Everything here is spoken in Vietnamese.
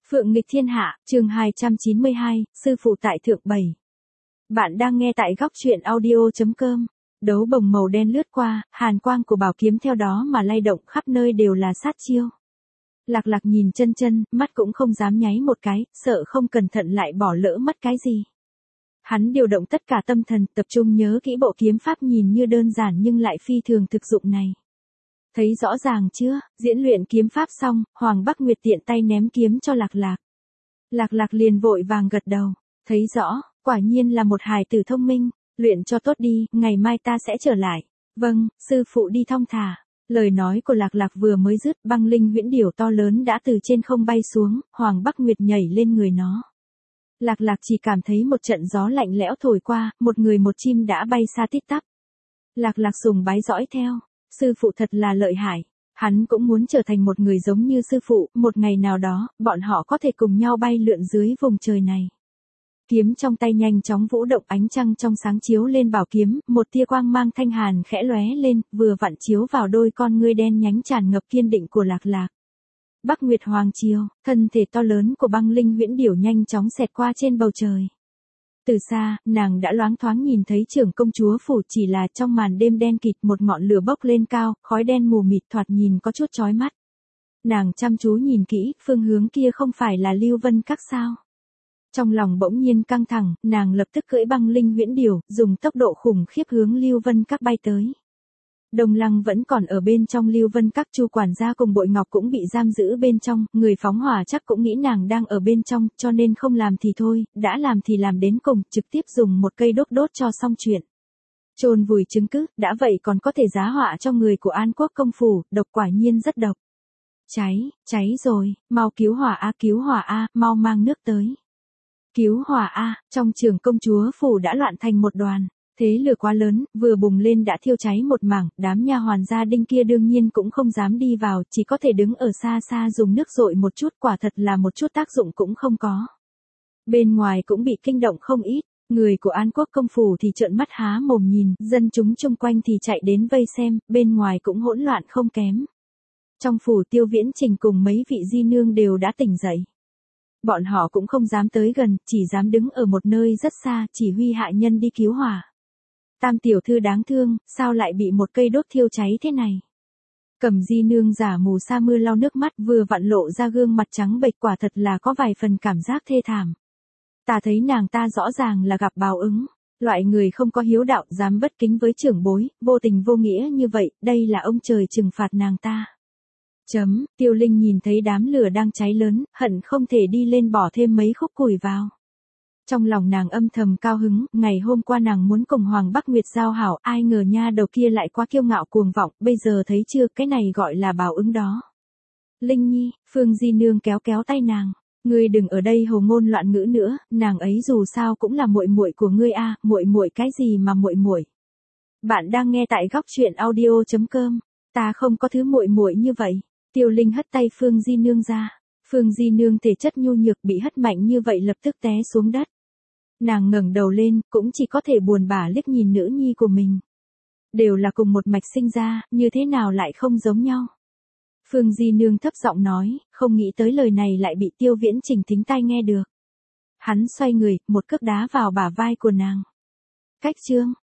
Phượng nghịch thiên hạ, chương 292, sư phụ tại thượng 7. Bạn đang nghe tại góc truyện audio.com. Đấu bồng màu đen lướt qua, hàn quang của bảo kiếm theo đó mà lay động, khắp nơi đều là sát chiêu. Lạc Lạc nhìn chân chân, mắt cũng không dám nháy một cái, sợ không cẩn thận lại bỏ lỡ mất cái gì. Hắn điều động tất cả tâm thần, tập trung nhớ kỹ bộ kiếm pháp nhìn như đơn giản nhưng lại phi thường thực dụng này. Thấy rõ ràng chưa, diễn luyện kiếm pháp xong, Hoàng Bắc Nguyệt tiện tay ném kiếm cho Lạc Lạc. Lạc Lạc liền vội vàng gật đầu, thấy rõ, quả nhiên là một hài tử thông minh, luyện cho tốt đi, ngày mai ta sẽ trở lại. Vâng, sư phụ đi thong thả. Lời nói của Lạc Lạc vừa mới dứt, băng linh huyễn điểu to lớn đã từ trên không bay xuống, Hoàng Bắc Nguyệt nhảy lên người nó. Lạc Lạc chỉ cảm thấy một trận gió lạnh lẽo thổi qua, một người một chim đã bay xa tít tắp. Lạc Lạc sùng bái dõi theo. Sư phụ thật là lợi hại, hắn cũng muốn trở thành một người giống như sư phụ, một ngày nào đó, bọn họ có thể cùng nhau bay lượn dưới vùng trời này. Kiếm trong tay nhanh chóng vũ động, ánh trăng trong sáng chiếu lên bảo kiếm, một tia quang mang thanh hàn khẽ lóe lên, vừa vặn chiếu vào đôi con ngươi đen nhánh tràn ngập kiên định của Lạc Lạc. Bắc Nguyệt Hoàng Triều, thân thể to lớn của băng linh huyễn điểu nhanh chóng xẹt qua trên bầu trời. Từ xa, nàng đã loáng thoáng nhìn thấy trưởng công chúa phủ, chỉ là trong màn đêm đen kịt một ngọn lửa bốc lên cao, khói đen mù mịt thoạt nhìn có chút chói mắt. Nàng chăm chú nhìn kỹ, phương hướng kia không phải là Lưu Vân Các sao? Trong lòng bỗng nhiên căng thẳng, nàng lập tức cưỡi băng linh huyễn điểu, dùng tốc độ khủng khiếp hướng Lưu Vân Các bay tới. Đồng Lăng vẫn còn ở bên trong Lưu Vân Các, Chu quản gia cùng Bội Ngọc cũng bị giam giữ bên trong, người phóng hỏa chắc cũng nghĩ nàng đang ở bên trong, cho nên không làm thì thôi, đã làm thì làm đến cùng, trực tiếp dùng một cây đốt cho xong chuyện. Chôn vùi chứng cứ, đã vậy còn có thể giá họa cho người của An Quốc công phủ, độc quả nhiên rất độc. Cháy rồi, mau cứu hỏa a, mau mang nước tới. Cứu hỏa a, trong trường công chúa phủ đã loạn thành một đoàn. Thế lửa quá lớn, vừa bùng lên đã thiêu cháy một mảng, đám nha hoàn gia đình kia đương nhiên cũng không dám đi vào, chỉ có thể đứng ở xa xa dùng nước dội một chút, quả thật là một chút tác dụng cũng không có. Bên ngoài cũng bị kinh động không ít, người của An Quốc công phủ thì trợn mắt há mồm nhìn, dân chúng chung quanh thì chạy đến vây xem, bên ngoài cũng hỗn loạn không kém. Trong phủ Tiêu Viễn Trình cùng mấy vị di nương đều đã tỉnh dậy. Bọn họ cũng không dám tới gần, chỉ dám đứng ở một nơi rất xa, chỉ huy hạ nhân đi cứu hỏa. Tam tiểu thư đáng thương, sao lại bị một cây đốt thiêu cháy thế này? Cẩm di nương giả mù sa mưa lau nước mắt, vừa vặn lộ ra gương mặt trắng bệch, quả thật là có vài phần cảm giác thê thảm. Ta thấy nàng ta rõ ràng là gặp báo ứng. Loại người không có hiếu đạo, dám bất kính với trưởng bối, vô tình vô nghĩa như vậy, đây là ông trời trừng phạt nàng ta. Tiêu Linh nhìn thấy đám lửa đang cháy lớn, hận không thể đi lên bỏ thêm mấy khúc củi vào. Trong lòng nàng âm thầm cao hứng, ngày hôm qua nàng muốn cùng Hoàng Bắc Nguyệt giao hảo, ai ngờ nha đầu kia lại quá kiêu ngạo cuồng vọng, bây giờ thấy chưa, cái này gọi là báo ứng đó. Linh Nhi, Phương Di Nương kéo tay nàng, ngươi đừng ở đây hồ ngôn loạn ngữ nữa, nàng ấy dù sao cũng là muội muội của ngươi a, muội cái gì mà muội. Bạn đang nghe tại góc truyện audio.com, ta không có thứ muội như vậy. Tiêu Linh hất tay Phương Di Nương ra. Phương Di Nương thể chất nhu nhược bị hất mạnh như vậy lập tức té xuống đất. Nàng ngẩng đầu lên, cũng chỉ có thể buồn bã liếc nhìn nữ nhi của mình. Đều là cùng một mạch sinh ra, như thế nào lại không giống nhau. Phương Di Nương thấp giọng nói, không nghĩ tới lời này lại bị Tiêu Viễn Trình thính tai nghe được. Hắn xoay người, một cước đá vào bả vai của nàng. Cách chương,